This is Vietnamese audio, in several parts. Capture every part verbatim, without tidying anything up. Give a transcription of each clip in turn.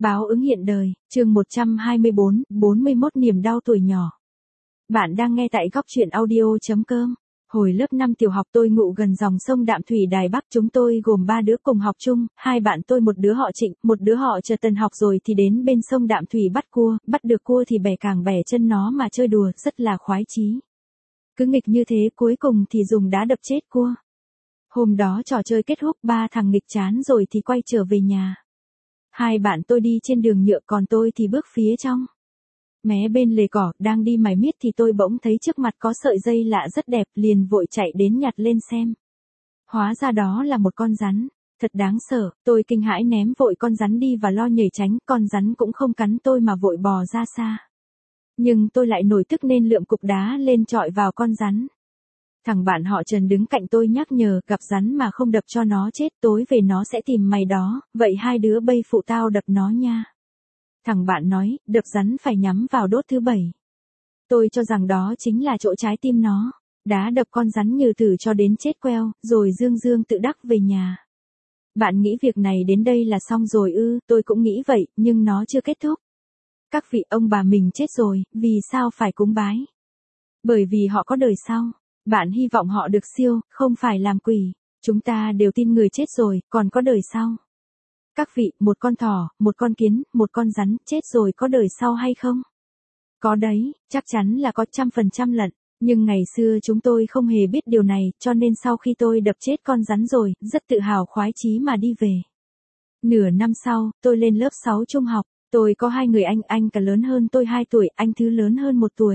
Báo ứng hiện đời, chương một trăm hai mươi bốn, bốn mươi mốt niềm đau tuổi nhỏ. Bạn đang nghe tại góc truyện audio chấm com. Hồi lớp năm tiểu học tôi ngụ gần dòng sông Đạm Thủy Đài Bắc, chúng tôi gồm ba đứa cùng học chung, hai bạn tôi một đứa họ Trịnh, một đứa họ Chờ Tần học rồi thì đến bên sông Đạm Thủy bắt cua, bắt được cua thì bẻ càng bẻ chân nó mà chơi đùa, rất là khoái chí. Cứ nghịch như thế cuối cùng thì dùng đá đập chết cua. Hôm đó trò chơi kết thúc, ba thằng nghịch chán rồi thì quay trở về nhà. Hai bạn tôi đi trên đường nhựa còn tôi thì bước phía trong. Mé bên lề cỏ, đang đi mải miết thì tôi bỗng thấy trước mặt có sợi dây lạ rất đẹp, liền vội chạy đến nhặt lên xem. Hóa ra đó là một con rắn, thật đáng sợ, tôi kinh hãi ném vội con rắn đi và lo nhảy tránh, con rắn cũng không cắn tôi mà vội bò ra xa. Nhưng tôi lại nổi tức nên lượm cục đá lên chọi vào con rắn. Thằng bạn họ Trần đứng cạnh tôi nhắc nhở, gặp rắn mà không đập cho nó chết, tối về nó sẽ tìm mày đó, vậy hai đứa bây phụ tao đập nó nha. Thằng bạn nói, đập rắn phải nhắm vào đốt thứ bảy. Tôi cho rằng đó chính là chỗ trái tim nó, đá đập con rắn như tử cho đến chết queo, rồi dương dương tự đắc về nhà. Bạn nghĩ việc này đến đây là xong rồi ư? Tôi cũng nghĩ vậy, nhưng nó chưa kết thúc. Các vị ông bà mình chết rồi, vì sao phải cúng bái? Bởi vì họ có đời sau. Bạn hy vọng họ được siêu, không phải làm quỷ. Chúng ta đều tin người chết rồi, còn có đời sau. Các vị, một con thỏ, một con kiến, một con rắn, chết rồi có đời sau hay không? Có đấy, chắc chắn là có trăm phần trăm lận. Nhưng ngày xưa chúng tôi không hề biết điều này, cho nên sau khi tôi đập chết con rắn rồi, rất tự hào khoái chí mà đi về. Nửa năm sau, tôi lên lớp sáu trung học, tôi có hai người anh, anh cả lớn hơn tôi hai tuổi, anh thứ lớn hơn một tuổi.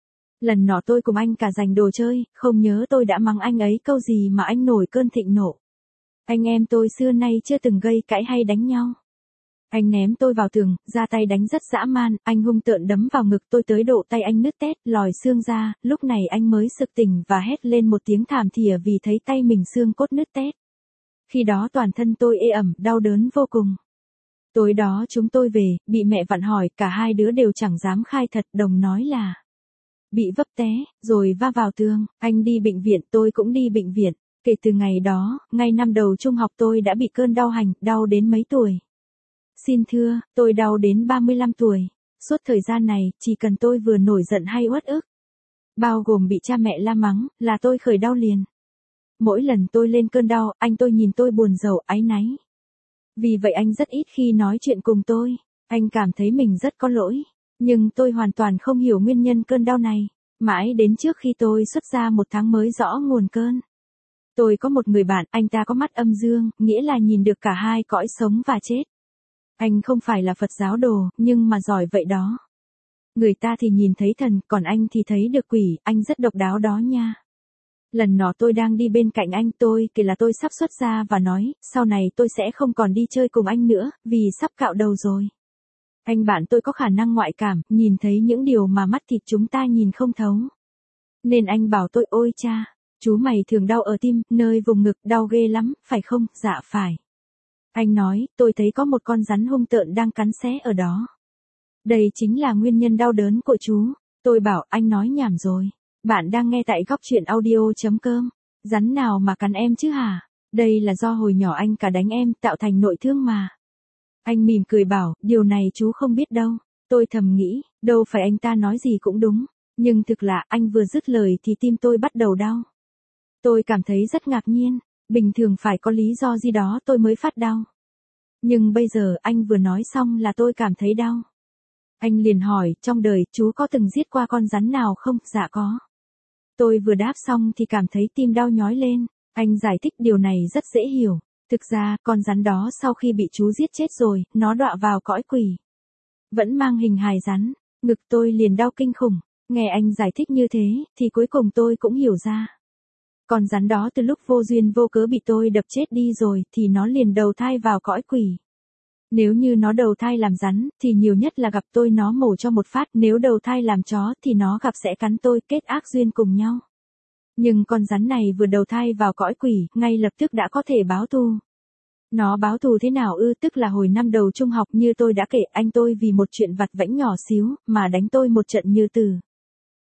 Lần nọ tôi cùng anh cả giành đồ chơi, không nhớ tôi đã mắng anh ấy câu gì mà anh nổi cơn thịnh nộ. Anh em tôi xưa nay chưa từng gây cãi hay đánh nhau. Anh ném tôi vào tường, ra tay đánh rất dã man, anh hung tợn đấm vào ngực tôi tới độ tay anh nứt tét, lòi xương ra, lúc này anh mới sực tỉnh và hét lên một tiếng thảm thỉa vì thấy tay mình xương cốt nứt tét. Khi đó toàn thân tôi ê ẩm, đau đớn vô cùng. Tối đó chúng tôi về, bị mẹ vặn hỏi, cả hai đứa đều chẳng dám khai thật, đồng nói là bị vấp té, rồi va vào tường. Anh đi bệnh viện, tôi cũng đi bệnh viện. Kể từ ngày đó, ngay năm đầu trung học tôi đã bị cơn đau hành, đau đến mấy tuổi? Xin thưa, tôi đau đến ba mươi lăm tuổi. Suốt thời gian này, chỉ cần tôi vừa nổi giận hay uất ức, bao gồm bị cha mẹ la mắng, là tôi khởi đau liền. Mỗi lần tôi lên cơn đau, anh tôi nhìn tôi buồn rầu, áy náy. Vì vậy anh rất ít khi nói chuyện cùng tôi. Anh cảm thấy mình rất có lỗi. Nhưng tôi hoàn toàn không hiểu nguyên nhân cơn đau này. Mãi đến trước khi tôi xuất gia một tháng mới rõ nguồn cơn. Tôi có một người bạn, anh ta có mắt âm dương, nghĩa là nhìn được cả hai cõi sống và chết. Anh không phải là Phật giáo đồ, nhưng mà giỏi vậy đó. Người ta thì nhìn thấy thần, còn anh thì thấy được quỷ, anh rất độc đáo đó nha. Lần nọ tôi đang đi bên cạnh anh, tôi kể là tôi sắp xuất gia và nói, sau này tôi sẽ không còn đi chơi cùng anh nữa, vì sắp cạo đầu rồi. Anh bạn tôi có khả năng ngoại cảm, nhìn thấy những điều mà mắt thịt chúng ta nhìn không thấu. Nên anh bảo tôi, ôi cha, chú mày thường đau ở tim, nơi vùng ngực, đau ghê lắm, phải không? Dạ phải. Anh nói, tôi thấy có một con rắn hung tợn đang cắn xé ở đó. Đây chính là nguyên nhân đau đớn của chú. Tôi bảo, anh nói nhảm rồi. Bạn đang nghe tại góc truyện audio chấm com. Rắn nào mà cắn em chứ hả? Đây là do hồi nhỏ anh cả đánh em, tạo thành nội thương mà. Anh mỉm cười bảo, điều này chú không biết đâu. Tôi thầm nghĩ, đâu phải anh ta nói gì cũng đúng. Nhưng thực là, anh vừa dứt lời thì tim tôi bắt đầu đau. Tôi cảm thấy rất ngạc nhiên. Bình thường phải có lý do gì đó tôi mới phát đau. Nhưng bây giờ anh vừa nói xong là tôi cảm thấy đau. Anh liền hỏi, trong đời chú có từng giết qua con rắn nào không? Dạ có. Tôi vừa đáp xong thì cảm thấy tim đau nhói lên. Anh giải thích điều này rất dễ hiểu. Thực ra, con rắn đó sau khi bị chú giết chết rồi, nó đọa vào cõi quỷ. Vẫn mang hình hài rắn, ngực tôi liền đau kinh khủng. Nghe anh giải thích như thế, thì cuối cùng tôi cũng hiểu ra. Con rắn đó từ lúc vô duyên vô cớ bị tôi đập chết đi rồi, thì nó liền đầu thai vào cõi quỷ. Nếu như nó đầu thai làm rắn, thì nhiều nhất là gặp tôi nó mổ cho một phát, nếu đầu thai làm chó thì nó gặp sẽ cắn tôi, kết ác duyên cùng nhau. Nhưng con rắn này vừa đầu thai vào cõi quỷ, ngay lập tức đã có thể báo thù. Nó báo thù thế nào ư? Tức là hồi năm đầu trung học như tôi đã kể, anh tôi vì một chuyện vặt vãnh nhỏ xíu, mà đánh tôi một trận như tử.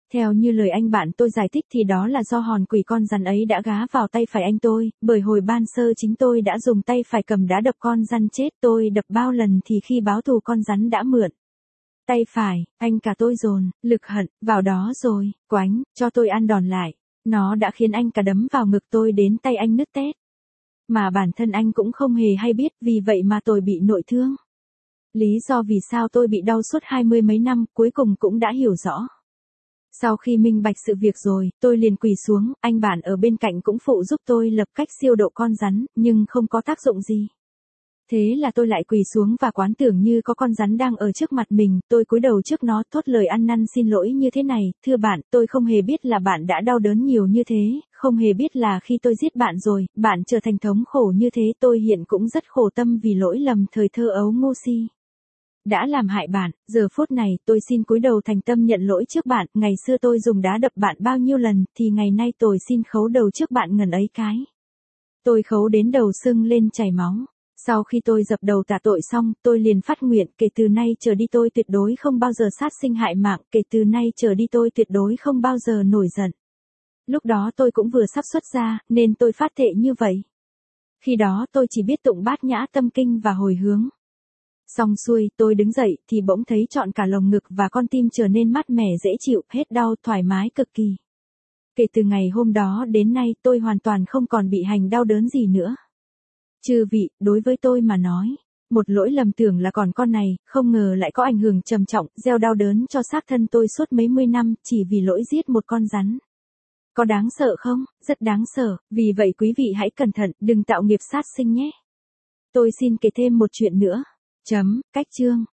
Theo như lời anh bạn tôi giải thích thì đó là do hòn quỷ con rắn ấy đã gá vào tay phải anh tôi, bởi hồi ban sơ chính tôi đã dùng tay phải cầm đá đập con rắn chết, tôi đập bao lần thì khi báo thù con rắn đã mượn tay phải, anh cả tôi dồn lực hận vào đó rồi, quánh, cho tôi ăn đòn lại. Nó đã khiến anh cả đấm vào ngực tôi đến tay anh nứt tét. Mà bản thân anh cũng không hề hay biết, vì vậy mà tôi bị nội thương. Lý do vì sao tôi bị đau suốt hai mươi mấy năm cuối cùng cũng đã hiểu rõ. Sau khi minh bạch sự việc rồi, tôi liền quỳ xuống, anh bạn ở bên cạnh cũng phụ giúp tôi lập cách siêu độ con rắn, nhưng không có tác dụng gì. Thế là tôi lại quỳ xuống và quán tưởng như có con rắn đang ở trước mặt mình, tôi cúi đầu trước nó thốt lời ăn năn xin lỗi như thế này, thưa bạn, tôi không hề biết là bạn đã đau đớn nhiều như thế, không hề biết là khi tôi giết bạn rồi, bạn trở thành thống khổ như thế, tôi hiện cũng rất khổ tâm vì lỗi lầm thời thơ ấu ngu si đã làm hại bạn, giờ phút này tôi xin cúi đầu thành tâm nhận lỗi trước bạn, ngày xưa tôi dùng đá đập bạn bao nhiêu lần, thì ngày nay tôi xin khấu đầu trước bạn ngần ấy cái. Tôi khấu đến đầu sưng lên chảy máu. Sau khi tôi dập đầu tạ tội xong, tôi liền phát nguyện, kể từ nay trở đi tôi tuyệt đối không bao giờ sát sinh hại mạng, kể từ nay trở đi tôi tuyệt đối không bao giờ nổi giận. Lúc đó tôi cũng vừa sắp xuất gia, nên tôi phát thệ như vậy. Khi đó tôi chỉ biết tụng bát nhã tâm kinh và hồi hướng. Xong xuôi, tôi đứng dậy thì bỗng thấy trọn cả lồng ngực và con tim trở nên mát mẻ dễ chịu, hết đau, thoải mái cực kỳ. Kể từ ngày hôm đó đến nay tôi hoàn toàn không còn bị hành đau đớn gì nữa. Chư vị, đối với tôi mà nói, một lỗi lầm tưởng là còn con này, không ngờ lại có ảnh hưởng trầm trọng, gieo đau đớn cho xác thân tôi suốt mấy mươi năm, chỉ vì lỗi giết một con rắn. Có đáng sợ không? Rất đáng sợ, vì vậy quý vị hãy cẩn thận, đừng tạo nghiệp sát sinh nhé. Tôi xin kể thêm một chuyện nữa. Chấm, cách chương.